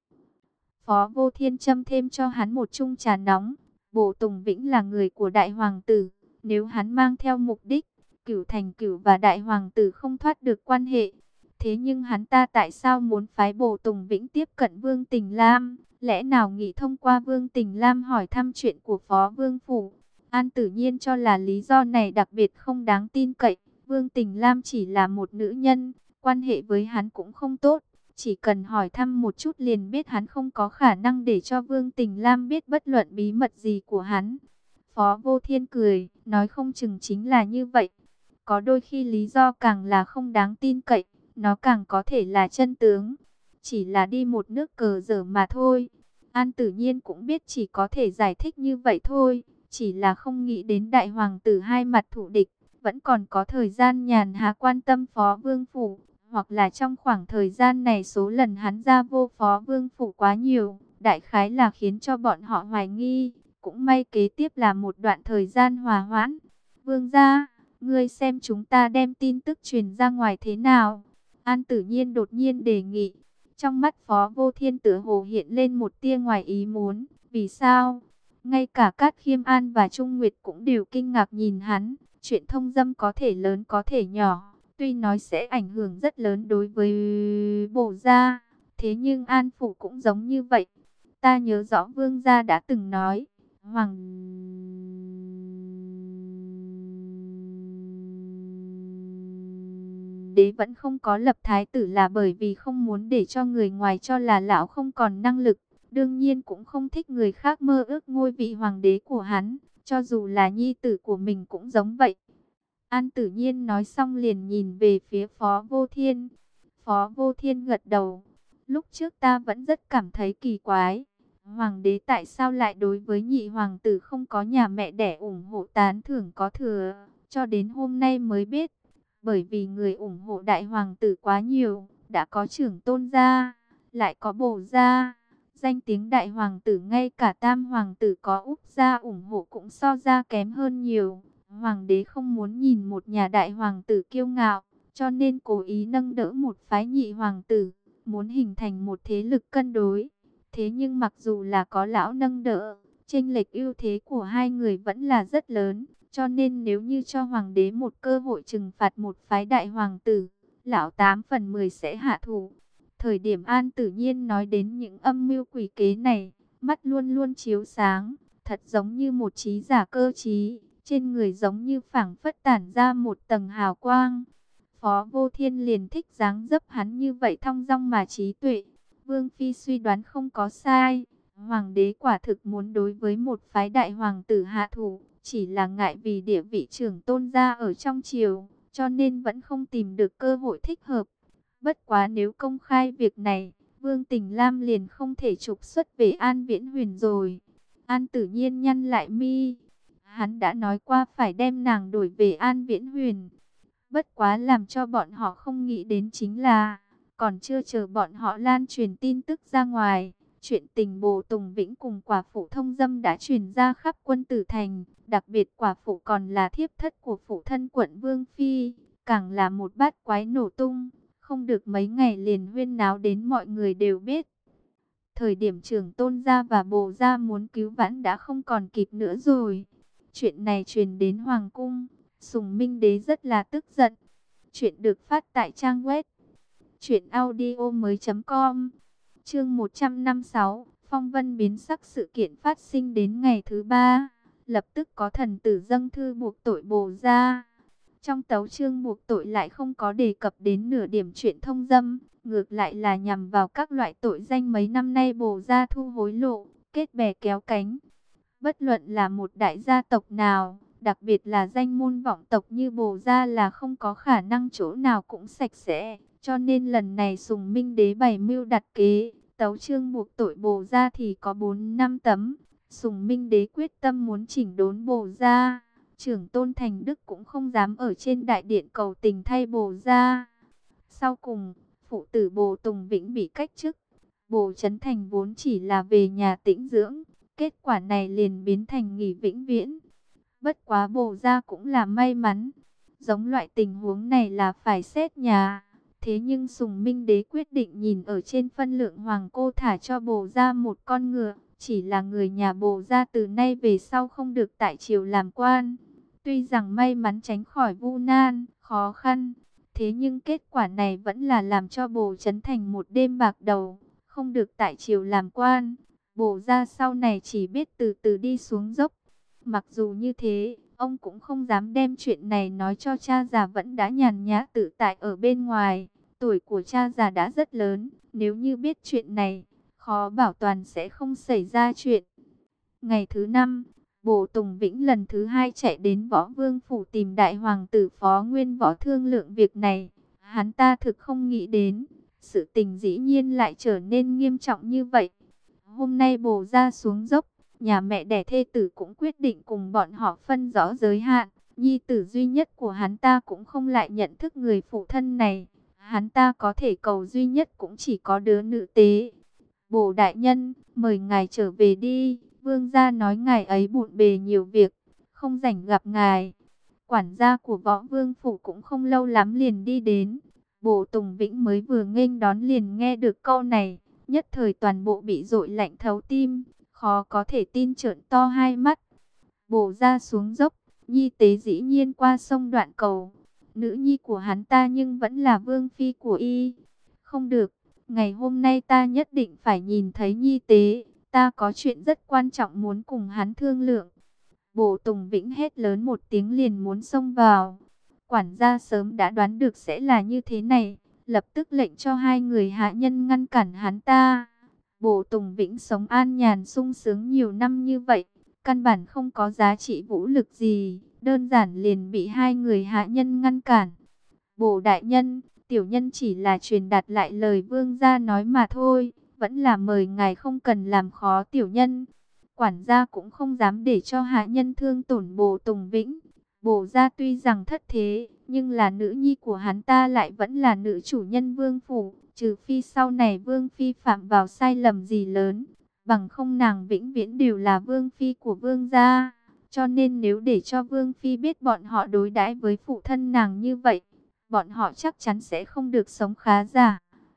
Phó Vô Thiên châm thêm cho hắn một chung trà nóng. Bồ Tùng Vĩnh là người của đại hoàng tử, nếu hắn mang theo mục đích, Cửu Thành Cửu và đại hoàng tử không thoát được quan hệ. Thế nhưng hắn ta tại sao muốn phái Bồ Tùng Vĩnh tiếp cận Vương Tình Lam? Lẽ nào nghĩ thông qua Vương Tình Lam hỏi thăm chuyện của Phó Vương Phủ? An Tử Nhiên cho là lý do này đặc biệt không đáng tin cậy. Vương Tình Lam chỉ là một nữ nhân, quan hệ với hắn cũng không tốt. Chỉ cần hỏi thăm một chút liền biết hắn không có khả năng để cho Vương Tình Lam biết bất luận bí mật gì của hắn. Phó Vô Thiên cười, nói không chừng chính là như vậy. Có đôi khi lý do càng là không đáng tin cậy, nó càng có thể là chân tướng. Chỉ là đi một nước cờ dở mà thôi. An Tử Nhiên cũng biết chỉ có thể giải thích như vậy thôi. Chỉ là không nghĩ đến đại hoàng tử hai mặt thù địch, vẫn còn có thời gian nhàn hạ quan tâm Phó Vương Phủ. Hoặc là trong khoảng thời gian này số lần hắn ra vô Phó Vương Phủ quá nhiều, đại khái là khiến cho bọn họ hoài nghi. Cũng may kế tiếp là một đoạn thời gian hòa hoãn. Vương gia, ngươi xem chúng ta đem tin tức truyền ra ngoài thế nào? An Tử Nhiên đột nhiên đề nghị. Trong mắt Phó Vô Thiên tựa hồ hiện lên một tia ngoài ý muốn. Vì sao? Ngay cả Cát Khiêm An và Trung Nguyệt cũng đều kinh ngạc nhìn hắn. Chuyện thông dâm có thể lớn có thể nhỏ, tuy nói sẽ ảnh hưởng rất lớn đối với Bồ gia, thế nhưng An Phủ cũng giống như vậy. Ta nhớ rõ Vương gia đã từng nói, Hoàng Bổn đế vẫn không có lập thái tử là bởi vì không muốn để cho người ngoài cho là lão không còn năng lực. Đương nhiên cũng không thích người khác mơ ước ngôi vị hoàng đế của hắn, cho dù là nhi tử của mình cũng giống vậy. An Tử Nhiên nói xong liền nhìn về phía Phó Vô Thiên. Phó Vô Thiên gật đầu. Lúc trước ta vẫn rất cảm thấy kỳ quái. Hoàng đế tại sao lại đối với nhị hoàng tử không có nhà mẹ đẻ ủng hộ tán thưởng có thừa, cho đến hôm nay mới biết. Bởi vì người ủng hộ đại hoàng tử quá nhiều, đã có trưởng tôn gia, lại có bổ gia. Danh tiếng đại hoàng tử ngay cả tam hoàng tử có Úc gia ủng hộ cũng so ra kém hơn nhiều. Hoàng đế không muốn nhìn một nhà đại hoàng tử kiêu ngạo, cho nên cố ý nâng đỡ một phái nhị hoàng tử, muốn hình thành một thế lực cân đối. Thế nhưng mặc dù là có lão nâng đỡ, chênh lệch ưu thế của hai người vẫn là rất lớn. Cho nên nếu như cho hoàng đế một cơ hội trừng phạt một phái đại hoàng tử, lão 8 phần 10 sẽ hạ thủ. Thời điểm An Tử Nhiên nói đến những âm mưu quỷ kế này, mắt luôn luôn chiếu sáng, thật giống như một trí giả cơ trí, trên người giống như phảng phất tản ra một tầng hào quang. Phó Vô Thiên liền thích dáng dấp hắn như vậy, thong dong mà trí tuệ. Vương Phi suy đoán không có sai, hoàng đế quả thực muốn đối với một phái đại hoàng tử hạ thủ, chỉ là ngại vì địa vị trưởng tôn gia ở trong triều, cho nên vẫn không tìm được cơ hội thích hợp. Bất quá nếu công khai việc này, Vương Tình Lam liền không thể trục xuất về An Viễn Huyền rồi. An Tử Nhiên nhăn lại mi, hắn đã nói qua phải đem nàng đổi về An Viễn Huyền. Bất quá làm cho bọn họ không nghĩ đến chính là, còn chưa chờ bọn họ lan truyền tin tức ra ngoài, chuyện tình Bồ Tùng Vĩnh cùng quả phụ thông dâm đã truyền ra khắp Quân Tử Thành. Đặc biệt quả phụ còn là thiếp thất của phụ thân quận Vương Phi, càng là một bát quái nổ tung. Không được mấy ngày liền huyên náo đến mọi người đều biết. Thời điểm trưởng tôn gia và bồ gia muốn cứu vãn đã không còn kịp nữa rồi. Chuyện này truyền đến Hoàng cung, Sùng Minh Đế rất là tức giận. Chuyện được phát tại trang web truyệnaudiomoi.com. Chương 156, phong vân biến sắc. Sự kiện phát sinh đến ngày thứ 3, lập tức có thần tử dâng thư buộc tội bồ gia. Trong tấu chương buộc tội lại không có đề cập đến nửa điểm chuyện thông dâm, ngược lại là nhằm vào các loại tội danh mấy năm nay bồ gia thu hối lộ, kết bè kéo cánh. Bất luận là một đại gia tộc nào, đặc biệt là danh môn vọng tộc như bồ gia là không có khả năng chỗ nào cũng sạch sẽ. Cho nên lần này Sùng Minh Đế bày mưu đặt kế, tấu chương buộc tội bồ gia thì có 4-5 tấm. Sùng Minh Đế quyết tâm muốn chỉnh đốn bồ gia. Trưởng tôn Thành Đức cũng không dám ở trên đại điện cầu tình thay bồ gia. Sau cùng, phụ tử Bồ Tùng Vĩnh bị cách chức. Bồ Trấn Thành vốn chỉ là về nhà tĩnh dưỡng, kết quả này liền biến thành nghỉ vĩnh viễn. Bất quá bồ gia cũng là may mắn, giống loại tình huống này là phải xét nhà. Thế nhưng Sùng Minh Đế quyết định nhìn ở trên phân lượng hoàng cô thả cho bồ gia một con ngựa, chỉ là người nhà bồ gia từ nay về sau không được tại triều làm quan. Tuy rằng may mắn tránh khỏi vu nan, khó khăn, thế nhưng kết quả này vẫn là làm cho Bồ Trấn Thành một đêm bạc đầu, không được tại triều làm quan. Bồ gia sau này chỉ biết từ từ đi xuống dốc. Mặc dù như thế, ông cũng không dám đem chuyện này nói cho cha già vẫn đã nhàn nhã tự tại ở bên ngoài. Tuổi của cha già đã rất lớn, nếu như biết chuyện này, khó bảo toàn sẽ không xảy ra chuyện. Ngày thứ 5, Bồ Tùng Vĩnh lần thứ 2 chạy đến Võ Vương Phủ tìm đại hoàng tử Phó Nguyên Võ thương lượng việc này. Hắn ta thực không nghĩ đến, sự tình dĩ nhiên lại trở nên nghiêm trọng như vậy. Hôm nay bồ ra xuống dốc, nhà mẹ đẻ thê tử cũng quyết định cùng bọn họ phân rõ giới hạn. Nhi tử duy nhất của hắn ta cũng không lại nhận thức người phụ thân này. Hắn ta có thể cầu duy nhất cũng chỉ có đứa nữ tế. Bồ đại nhân, mời ngài trở về đi. Vương gia nói ngài ấy bộn bề nhiều việc, không rảnh gặp ngài. Quản gia của Võ Vương Phủ cũng không lâu lắm liền đi đến. Bồ Tùng Vĩnh mới vừa nghênh đón liền nghe được câu này, nhất thời toàn bộ bị dội lạnh thấu tim, khó có thể tin trợn to hai mắt. Bồ ra xuống dốc, nhi tế dĩ nhiên qua sông Đoạn Cầu. Nữ nhi của hắn ta nhưng vẫn là vương phi của y. Không được, ngày hôm nay ta nhất định phải nhìn thấy nhi tế. Ta có chuyện rất quan trọng muốn cùng hắn thương lượng. Bồ Tùng Vĩnh hét lớn một tiếng liền muốn xông vào. Quản gia sớm đã đoán được sẽ là như thế này, lập tức lệnh cho hai người hạ nhân ngăn cản hắn ta. Bồ Tùng Vĩnh sống an nhàn sung sướng nhiều năm như vậy, căn bản không có giá trị vũ lực gì, đơn giản liền bị hai người hạ nhân ngăn cản. Bồ đại nhân, tiểu nhân chỉ là truyền đạt lại lời vương gia nói mà thôi, vẫn là mời ngài không cần làm khó tiểu nhân. Quản gia cũng không dám để cho hạ nhân thương tổn Bồ Tùng Vĩnh. Bồ gia tuy rằng thất thế, nhưng là nữ nhi của hắn ta lại vẫn là nữ chủ nhân vương phủ, trừ phi sau này vương phi phạm vào sai lầm gì lớn, bằng không nàng vĩnh viễn đều là vương phi của vương gia. Cho nên nếu để cho vương phi biết bọn họ đối đãi với phụ thân nàng như vậy, bọn họ chắc chắn sẽ không được sống khá giả.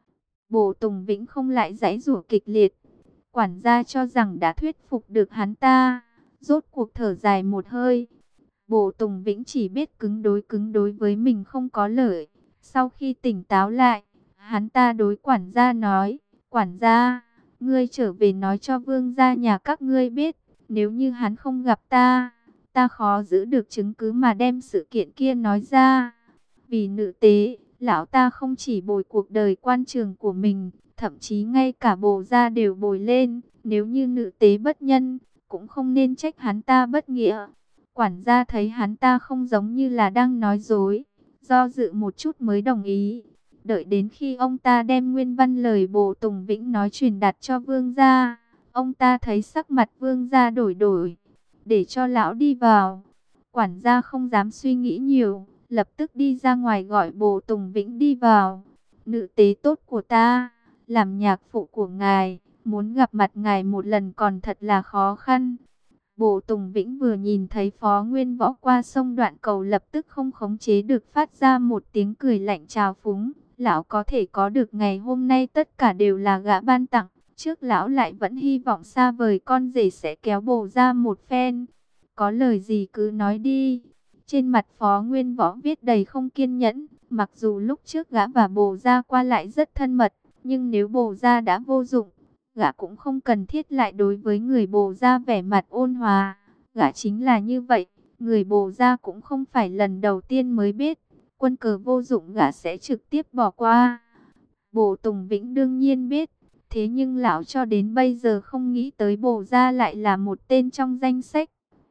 Bồ Tùng Vĩnh không lại giãy giụa kịch liệt. Quản gia cho rằng đã thuyết phục được hắn ta, rốt cuộc thở dài một hơi. Bồ Tùng Vĩnh chỉ biết cứng đối với mình không có lợi. Sau khi tỉnh táo lại, hắn ta đối quản gia nói, quản gia, ngươi trở về nói cho vương gia nhà các ngươi biết, nếu như hắn không gặp ta, ta khó giữ được chứng cứ mà đem sự kiện kia nói ra. Vì nữ tế, lão ta không chỉ bồi cuộc đời quan trường của mình, thậm chí ngay cả bồ gia đều bồi lên. Nếu như nữ tế bất nhân, cũng không nên trách hắn ta bất nghĩa. Quản gia thấy hắn ta không giống như là đang nói dối, do dự một chút mới đồng ý. Đợi đến khi ông ta đem nguyên văn lời Bồ Tùng Vĩnh nói truyền đạt cho vương gia, ông ta thấy sắc mặt vương gia đổi đổi, để cho lão đi vào. Quản gia không dám suy nghĩ nhiều, lập tức đi ra ngoài gọi Bồ Tùng Vĩnh đi vào. Nữ tế tốt của ta, làm nhạc phụ của ngài, muốn gặp mặt ngài một lần còn thật là khó khăn. Bồ Tùng Vĩnh vừa nhìn thấy Phó Nguyên Võ qua sông Đoạn Cầu lập tức không khống chế được phát ra một tiếng cười lạnh trào phúng. Lão có thể có được ngày hôm nay tất cả đều là gã ban tặng. Trước lão lại vẫn hy vọng xa vời con rể sẽ kéo bồ ra một phen. Có lời gì cứ nói đi. Trên mặt Phó Nguyên Võ viết đầy không kiên nhẫn. Mặc dù lúc trước gã và bồ ra qua lại rất thân mật, nhưng nếu bồ ra đã vô dụng, gã cũng không cần thiết lại đối với người bồ ra vẻ mặt ôn hòa. Gã chính là như vậy, người bồ ra cũng không phải lần đầu tiên mới biết. Quân cờ vô dụng gã sẽ trực tiếp bỏ qua. Bồ Tùng Vĩnh đương nhiên biết, thế nhưng lão cho đến bây giờ không nghĩ tới bồ ra lại là một tên trong danh sách.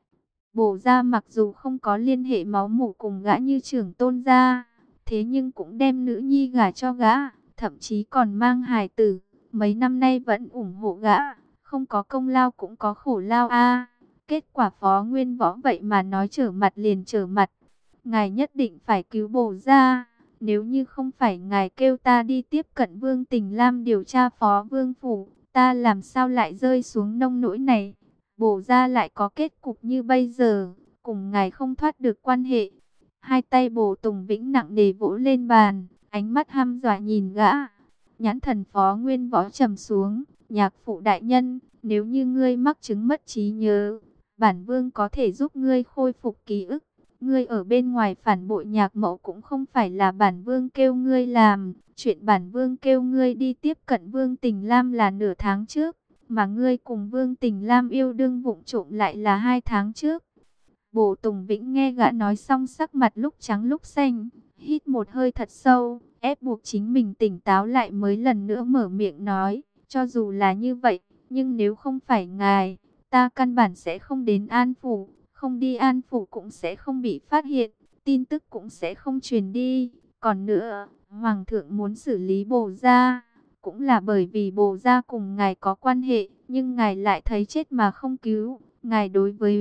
Bồ ra mặc dù không có liên hệ máu mủ cùng gã như trưởng tôn gia, thế nhưng cũng đem nữ nhi gả cho gã, thậm chí còn mang hài tử. Mấy năm nay vẫn ủng hộ gã, không có công lao cũng có khổ lao a. Kết quả Phó Nguyên Võ vậy mà nói trở mặt liền trở mặt. Ngài nhất định phải cứu bồ ra. Nếu như không phải ngài kêu ta đi tiếp cận Vương Tình Lam điều tra Phó Vương Phủ, ta làm sao lại rơi xuống nông nỗi này. Bồ ra lại có kết cục như bây giờ, cùng ngài không thoát được quan hệ. Hai tay Bồ Tùng Vĩnh nặng nề vỗ lên bàn, ánh mắt hăm dọa nhìn gã. Nhãn thần Phó Nguyên Võ trầm xuống, nhạc phụ đại nhân, nếu như ngươi mắc chứng mất trí nhớ, bản vương có thể giúp ngươi khôi phục ký ức. Ngươi ở bên ngoài phản bội nhạc mẫu cũng không phải là bản vương kêu ngươi làm. Chuyện bản vương kêu ngươi đi tiếp cận Vương Tình Lam là nửa tháng trước, mà ngươi cùng Vương Tình Lam yêu đương vụng trộm lại là 2 tháng trước. Bồ Tùng Vĩnh nghe gã nói xong sắc mặt lúc trắng lúc xanh, hít một hơi thật sâu, ép buộc chính mình tỉnh táo lại mới lần nữa mở miệng nói, cho dù là như vậy, nhưng nếu không phải ngài, ta căn bản sẽ không đến An Phủ, không đi An Phủ cũng sẽ không bị phát hiện, tin tức cũng sẽ không truyền đi. Còn nữa, Hoàng thượng muốn xử lý bồ gia, cũng là bởi vì bồ gia cùng ngài có quan hệ, nhưng ngài lại thấy chết mà không cứu. Ngài đối với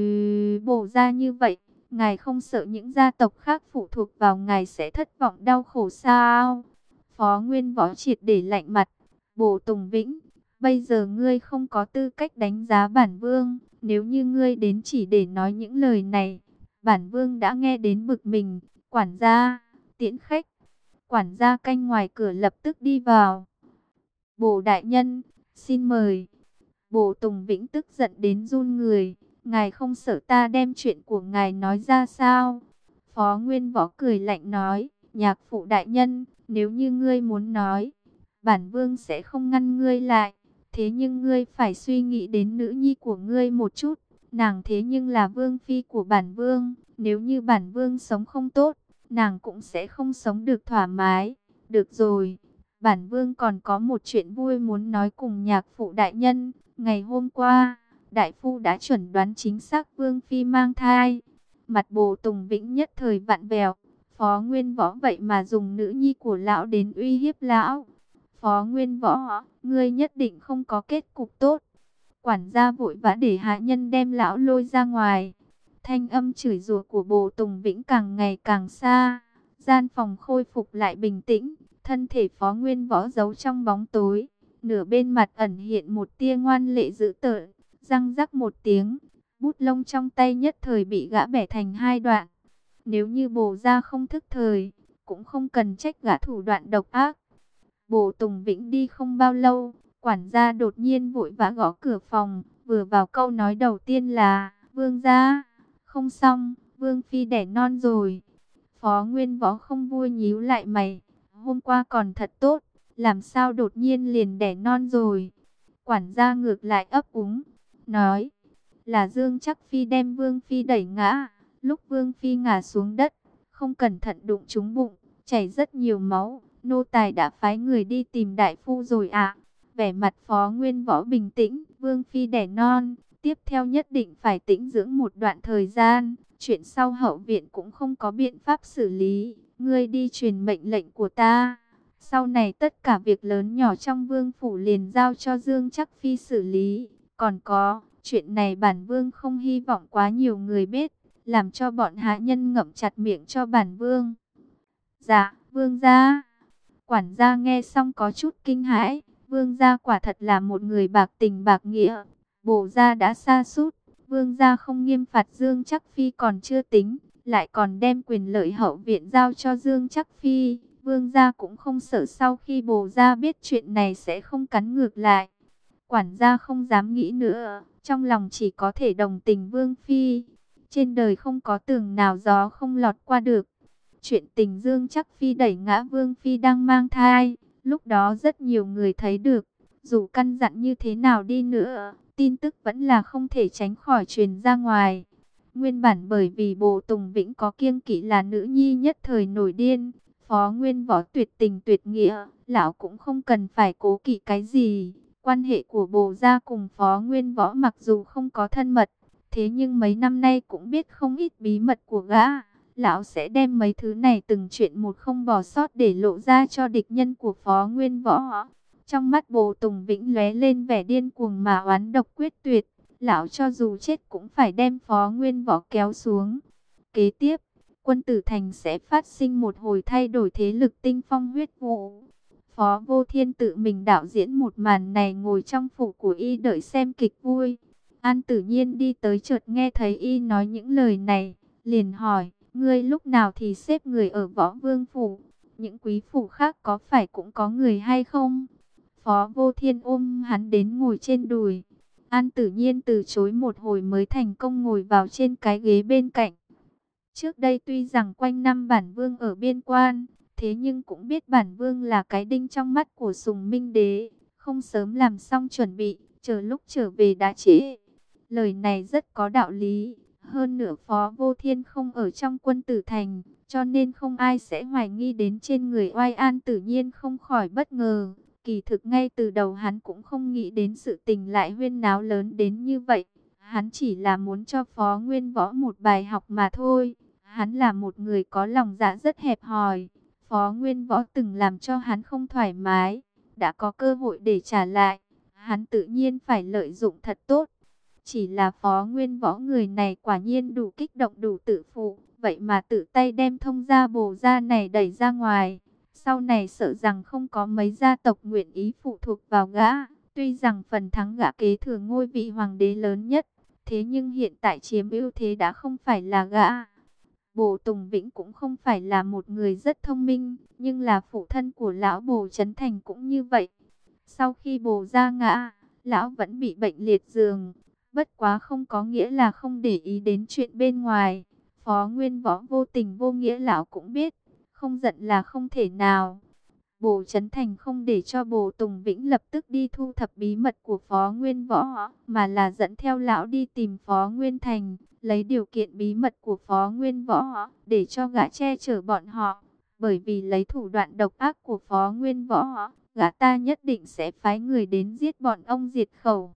bồ gia như vậy, ngài không sợ những gia tộc khác phụ thuộc vào ngài sẽ thất vọng đau khổ sao? Phó Nguyên Võ triệt để lạnh mặt. Bồ Tùng Vĩnh, bây giờ ngươi không có tư cách đánh giá bản vương. Nếu như ngươi đến chỉ để nói những lời này, bản vương đã nghe đến bực mình. Quản gia, tiễn khách. Quản gia canh ngoài cửa lập tức đi vào. Bồ đại nhân, xin mời. Bồ Tùng Vĩnh tức giận đến run người. Ngài không sợ ta đem chuyện của ngài nói ra sao? Phó Nguyên Võ cười lạnh nói. Nhạc phụ đại nhân, nếu như ngươi muốn nói, bản vương sẽ không ngăn ngươi lại. Thế nhưng ngươi phải suy nghĩ đến nữ nhi của ngươi một chút. Nàng thế nhưng là vương phi của bản vương. Nếu như bản vương sống không tốt, nàng cũng sẽ không sống được thoải mái. Được rồi, bản vương còn có một chuyện vui muốn nói cùng nhạc phụ đại nhân. Ngày hôm qua, đại phu đã chuẩn đoán chính xác vương phi mang thai. Mặt Bồ Tùng Vĩnh nhất thời vặn vẹo. Phó Nguyên Võ vậy mà dùng nữ nhi của lão đến uy hiếp lão. Phó Nguyên Võ, ngươi nhất định không có kết cục tốt. Quản gia vội vã để hạ nhân đem lão lôi ra ngoài. Thanh âm chửi rủa của Bồ Tùng Vĩnh càng ngày càng xa. Gian phòng khôi phục lại bình tĩnh. Thân thể Phó Nguyên Võ giấu trong bóng tối. Nửa bên mặt ẩn hiện một tia ngoan lệ dữ tợn. Răng rắc một tiếng. Bút lông trong tay nhất thời bị gã bẻ thành hai đoạn. Nếu như Bồ gia không thức thời, cũng không cần trách gã thủ đoạn độc ác. Bồ Tùng Vĩnh đi không bao lâu, quản gia đột nhiên vội vã gõ cửa phòng, vừa vào câu nói đầu tiên là, vương gia, không xong, vương phi đẻ non rồi. Phó Nguyên Võ không vui nhíu lại mày, hôm qua còn thật tốt, làm sao đột nhiên liền đẻ non rồi. Quản gia ngược lại ấp úng, nói, là Dương Chắc Phi đem vương phi đẩy ngã, lúc vương phi ngã xuống đất, không cẩn thận đụng trúng bụng, chảy rất nhiều máu. Nô tài đã phái người đi tìm đại phu rồi ạ. Vẻ mặt Phó Nguyên Võ bình tĩnh, vương phi đẻ non, tiếp theo nhất định phải tĩnh dưỡng một đoạn thời gian. Chuyện sau hậu viện cũng không có biện pháp xử lý, ngươi đi truyền mệnh lệnh của ta. Sau này tất cả việc lớn nhỏ trong vương phủ liền giao cho Dương Chắc Phi xử lý. Còn có, chuyện này bản vương không hy vọng quá nhiều người biết, làm cho bọn hạ nhân ngậm chặt miệng cho bản vương. Dạ, vương gia. Quản gia nghe xong có chút kinh hãi, vương gia quả thật là một người bạc tình bạc nghĩa. Bổ gia đã sa sút, vương gia không nghiêm phạt Dương Chắc Phi còn chưa tính, lại còn đem quyền lợi hậu viện giao cho Dương Chắc Phi. Vương gia cũng không sợ sau khi bổ gia biết chuyện này sẽ không cắn ngược lại. Quản gia không dám nghĩ nữa, trong lòng chỉ có thể đồng tình vương phi. Trên đời không có tường nào gió không lọt qua được. Chuyện tình Dương Chắc Phi đẩy ngã vương phi đang mang thai, lúc đó rất nhiều người thấy được. Dù căn dặn như thế nào đi nữa, tin tức vẫn là không thể tránh khỏi truyền ra ngoài. Nguyên bản bởi vì Bồ Tùng Vĩnh có kiêng kỵ là nữ nhi nhất thời nổi điên, Phó Nguyên Võ tuyệt tình tuyệt nghĩa, lão cũng không cần phải cố kỵ cái gì. Quan hệ của Bồ gia cùng Phó Nguyên Võ mặc dù không có thân mật, thế nhưng mấy năm nay cũng biết không ít bí mật của gã. Lão sẽ đem mấy thứ này từng chuyện một không bỏ sót để lộ ra cho địch nhân của Phó Nguyên Võ. Trong mắt Bồ Tùng Vĩnh lóe lên vẻ điên cuồng mà oán độc quyết tuyệt. Lão cho dù chết cũng phải đem Phó Nguyên Võ kéo xuống. Kế tiếp, Quân Tử Thành sẽ phát sinh một hồi thay đổi thế lực tinh phong huyết vũ. Phó Vô Thiên tự mình đạo diễn một màn này ngồi trong phủ của y đợi xem kịch vui. An Tử Nhiên đi tới chợt nghe thấy y nói những lời này, liền hỏi, ngươi lúc nào thì xếp người ở Võ Vương phủ, những quý phủ khác có phải cũng có người hay không? Phó Vô Thiên ôm hắn đến ngồi trên đùi. An Tử Nhiên từ chối một hồi mới thành công ngồi vào trên cái ghế bên cạnh. Trước đây tuy rằng quanh năm bản vương ở biên quan, thế nhưng cũng biết bản vương là cái đinh trong mắt của Sùng Minh Đế, không sớm làm xong chuẩn bị, chờ lúc trở về đã trễ. Lời này rất có đạo lý, hơn nữa Phó Vô Thiên không ở trong Quân Tử Thành, cho nên không ai sẽ hoài nghi đến trên người oai. An Tử Nhiên không khỏi bất ngờ, kỳ thực ngay từ đầu hắn cũng không nghĩ đến sự tình lại huyên náo lớn đến như vậy. Hắn chỉ là muốn cho Phó Nguyên Võ một bài học mà thôi. Hắn là một người có lòng dạ rất hẹp hòi. Phó Nguyên Võ từng làm cho hắn không thoải mái, đã có cơ hội để trả lại, hắn tự nhiên phải lợi dụng thật tốt. Chỉ là Phó Nguyên Võ người này quả nhiên đủ kích động đủ tự phụ, vậy mà tự tay đem thông gia Bồ gia này đẩy ra ngoài. Sau này sợ rằng không có mấy gia tộc nguyện ý phụ thuộc vào gã. Tuy rằng phần thắng gã kế thừa ngôi vị hoàng đế lớn nhất, thế nhưng hiện tại chiếm ưu thế đã không phải là gã. Bồ Tùng Vĩnh cũng không phải là một người rất thông minh, nhưng là phụ thân của lão Bồ Trấn Thành cũng như vậy. Sau khi Bồ gia ngã, lão vẫn bị bệnh liệt giường, bất quá không có nghĩa là không để ý đến chuyện bên ngoài. Phó Nguyên Võ vô tình vô nghĩa lão cũng biết, không giận là không thể nào. Bồ Chấn Thành không để cho Bồ Tùng Vĩnh lập tức đi thu thập bí mật của Phó Nguyên Võ, mà là dẫn theo lão đi tìm Phó Nguyên Thành, lấy điều kiện bí mật của Phó Nguyên Võ, để cho gã che chở bọn họ. Bởi vì lấy thủ đoạn độc ác của Phó Nguyên Võ, gã ta nhất định sẽ phái người đến giết bọn ông diệt khẩu.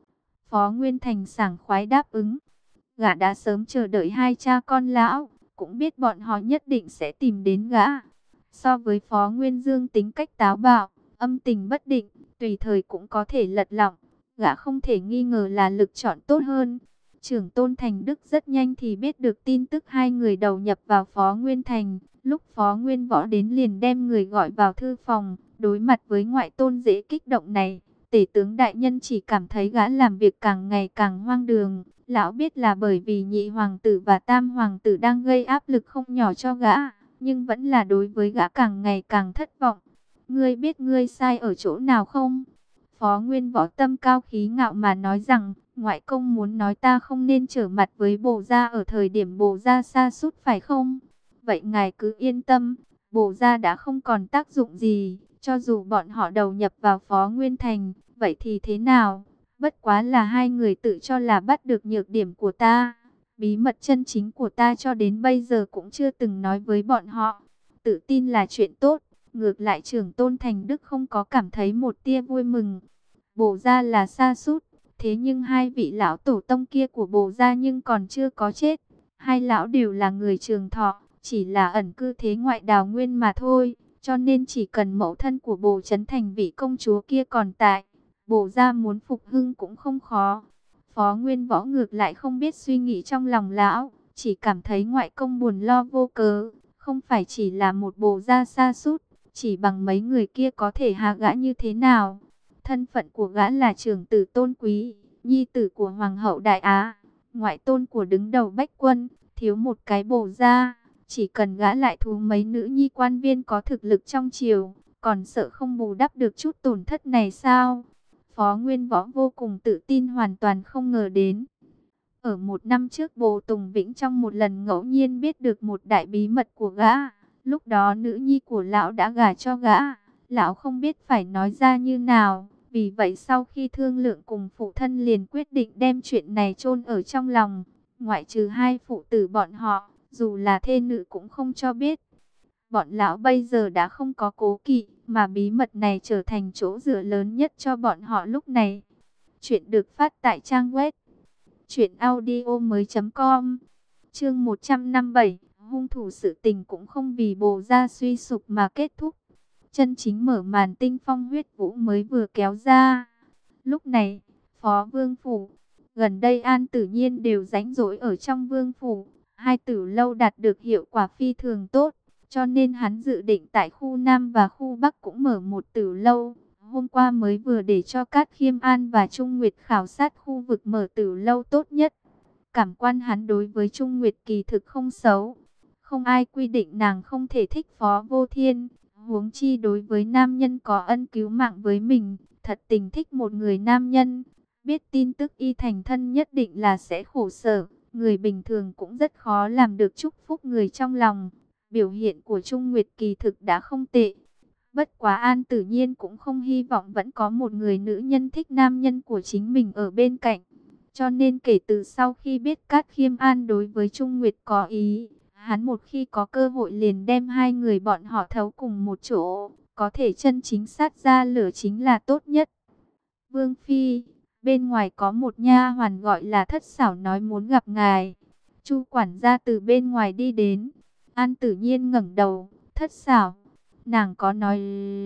Phó Nguyên Thành sảng khoái đáp ứng. Gã đã sớm chờ đợi hai cha con lão, cũng biết bọn họ nhất định sẽ tìm đến gã. So với Phó Nguyên Dương tính cách táo bạo, âm tình bất định, tùy thời cũng có thể lật lọng, gã không thể nghi ngờ là lực chọn tốt hơn. Trưởng Tôn Thành Đức rất nhanh thì biết được tin tức hai người đầu nhập vào Phó Nguyên Thành. Lúc Phó Nguyên Võ đến liền đem người gọi vào thư phòng. Đối mặt với ngoại tôn dễ kích động này, Tể tướng đại nhân chỉ cảm thấy gã làm việc càng ngày càng hoang đường. Lão biết là bởi vì nhị hoàng tử và tam hoàng tử đang gây áp lực không nhỏ cho gã, nhưng vẫn là đối với gã càng ngày càng thất vọng. Ngươi biết ngươi sai ở chỗ nào không? Phó Nguyên Võ tâm cao khí ngạo mà nói rằng, ngoại công muốn nói ta không nên trở mặt với Bồ gia ở thời điểm Bồ gia sa sút phải không? Vậy ngài cứ yên tâm, Bồ gia đã không còn tác dụng gì, cho dù bọn họ đầu nhập vào Phó Nguyên Thành, vậy thì thế nào? Bất quá là hai người tự cho là bắt được nhược điểm của ta. Bí mật chân chính của ta cho đến bây giờ cũng chưa từng nói với bọn họ. Tự tin là chuyện tốt. Ngược lại Trưởng Tôn Thành Đức không có cảm thấy một tia vui mừng. Bồ gia là sa sút, thế nhưng hai vị lão tổ tông kia của Bồ gia nhưng còn chưa có chết. Hai lão đều là người trường thọ, chỉ là ẩn cư thế ngoại đào nguyên mà thôi. Cho nên chỉ cần mẫu thân của Bồ Chấn Thành vị công chúa kia còn tại, Bồ gia muốn phục hưng cũng không khó. Phó Nguyên Võ ngược lại không biết suy nghĩ trong lòng lão, chỉ cảm thấy ngoại công buồn lo vô cớ. Không phải chỉ là một Bồ gia sa sút, chỉ bằng mấy người kia có thể hạ gã như thế nào. Thân phận của gã là trưởng tử tôn quý, nhi tử của Hoàng hậu Đại Á, ngoại tôn của đứng đầu Bách Quân, thiếu một cái Bồ gia. Chỉ cần gã lại thú mấy nữ nhi quan viên có thực lực trong triều, còn sợ không bù đắp được chút tổn thất này sao? Phó Nguyên Võ vô cùng tự tin, hoàn toàn không ngờ đến. Ở một năm trước Bồ Tùng Vĩnh trong một lần ngẫu nhiên biết được một đại bí mật của gã. Lúc đó nữ nhi của lão đã gả cho gã. Lão không biết phải nói ra như nào. Vì vậy sau khi thương lượng cùng phụ thân liền quyết định đem chuyện này chôn ở trong lòng. Ngoại trừ hai phụ tử bọn họ, dù là thê nữ cũng không cho biết. Bọn lão bây giờ đã không có cố kỵ, mà bí mật này trở thành chỗ dựa lớn nhất cho bọn họ lúc này. Chuyện được phát tại trang web truyệnaudiomoi.com. Chương 157, hung thủ sự tình cũng không vì Bồ gia suy sụp mà kết thúc. Chân chính mở màn tinh phong huyết vũ mới vừa kéo ra. Lúc này, Phó Vương phủ, gần đây An Tử Nhiên đều rảnh rỗi ở trong Vương phủ. Hai tử lâu đạt được hiệu quả phi thường tốt, cho nên hắn dự định tại khu Nam và khu Bắc cũng mở một tử lâu. Hôm qua mới vừa để cho Cát Khiêm An và Trung Nguyệt khảo sát khu vực mở tử lâu tốt nhất. Cảm quan hắn đối với Trung Nguyệt kỳ thực không xấu. Không ai quy định nàng không thể thích Phó Vô Thiên. Huống chi đối với nam nhân có ân cứu mạng với mình, thật tình thích một người nam nhân. Biết tin tức y thành thân nhất định là sẽ khổ sở. Người bình thường cũng rất khó làm được chúc phúc người trong lòng. Biểu hiện của Trung Nguyệt kỳ thực đã không tệ. Bất quá An Tử Nhiên cũng không hy vọng vẫn có một người nữ nhân thích nam nhân của chính mình ở bên cạnh. Cho nên kể từ sau khi biết Cát Khiêm An đối với Trung Nguyệt có ý, hắn một khi có cơ hội liền đem hai người bọn họ thấu cùng một chỗ, có thể chân chính sát ra lửa chính là tốt nhất. Vương Phi, bên ngoài có một nha hoàn gọi là Thất Xảo nói muốn gặp ngài. Chu quản gia từ bên ngoài đi đến. An Tử Nhiên ngẩng đầu, Thất Xảo, nàng có nói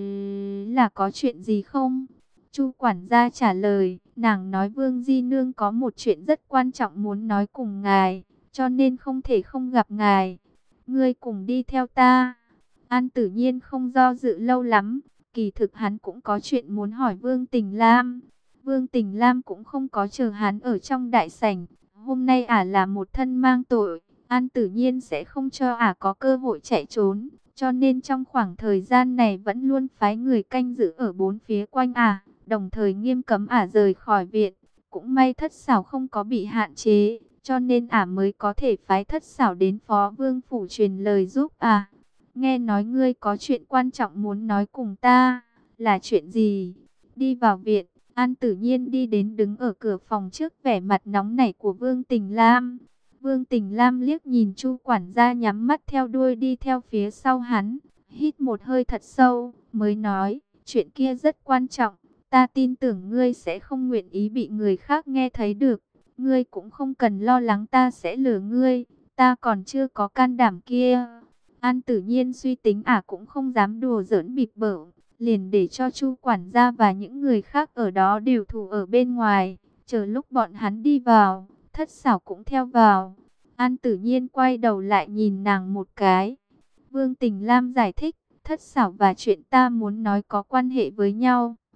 là có chuyện gì không? Chu quản gia trả lời, nàng nói Vương Di Nương có một chuyện rất quan trọng muốn nói cùng ngài, cho nên không thể không gặp ngài. Ngươi cùng đi theo ta. An Tử Nhiên không do dự lâu lắm, kỳ thực hắn cũng có chuyện muốn hỏi Vương Tình Lam. Vương Tình Lam cũng không có chờ hắn ở trong đại sảnh. Hôm nay ả là một thân mang tội, An Tử Nhiên sẽ không cho ả có cơ hội chạy trốn. Cho nên trong khoảng thời gian này vẫn luôn phái người canh giữ ở bốn phía quanh ả, đồng thời nghiêm cấm ả rời khỏi viện. Cũng may Thất Xảo không có bị hạn chế, cho nên ả mới có thể phái Thất Xảo đến Phó Vương phủ truyền lời giúp ả. nghe nói ngươi có chuyện quan trọng muốn nói cùng ta, là chuyện gì? Đi vào viện, An Tử Nhiên đi đến đứng ở cửa phòng trước vẻ mặt nóng nảy của Vương Tình Lam. Vương Tình Lam liếc nhìn Chu quản gia nhắm mắt theo đuôi đi theo phía sau hắn, hít một hơi thật sâu, mới nói, chuyện kia rất quan trọng, ta tin tưởng ngươi sẽ không nguyện ý bị người khác nghe thấy được, ngươi cũng không cần lo lắng ta sẽ lừa ngươi, ta còn chưa có can đảm kia. An Tử Nhiên suy tính cũng không dám đùa giỡn bịp bợm, liền để cho Chu quản gia và những người khác ở đó điều thủ ở bên ngoài, chờ lúc bọn hắn đi vào, Thất Xảo cũng theo vào. An Tử Nhiên quay đầu lại nhìn nàng một cái. Vương Tình Lam giải thích, Thất Xảo và chuyện ta muốn nói có quan hệ với nhau.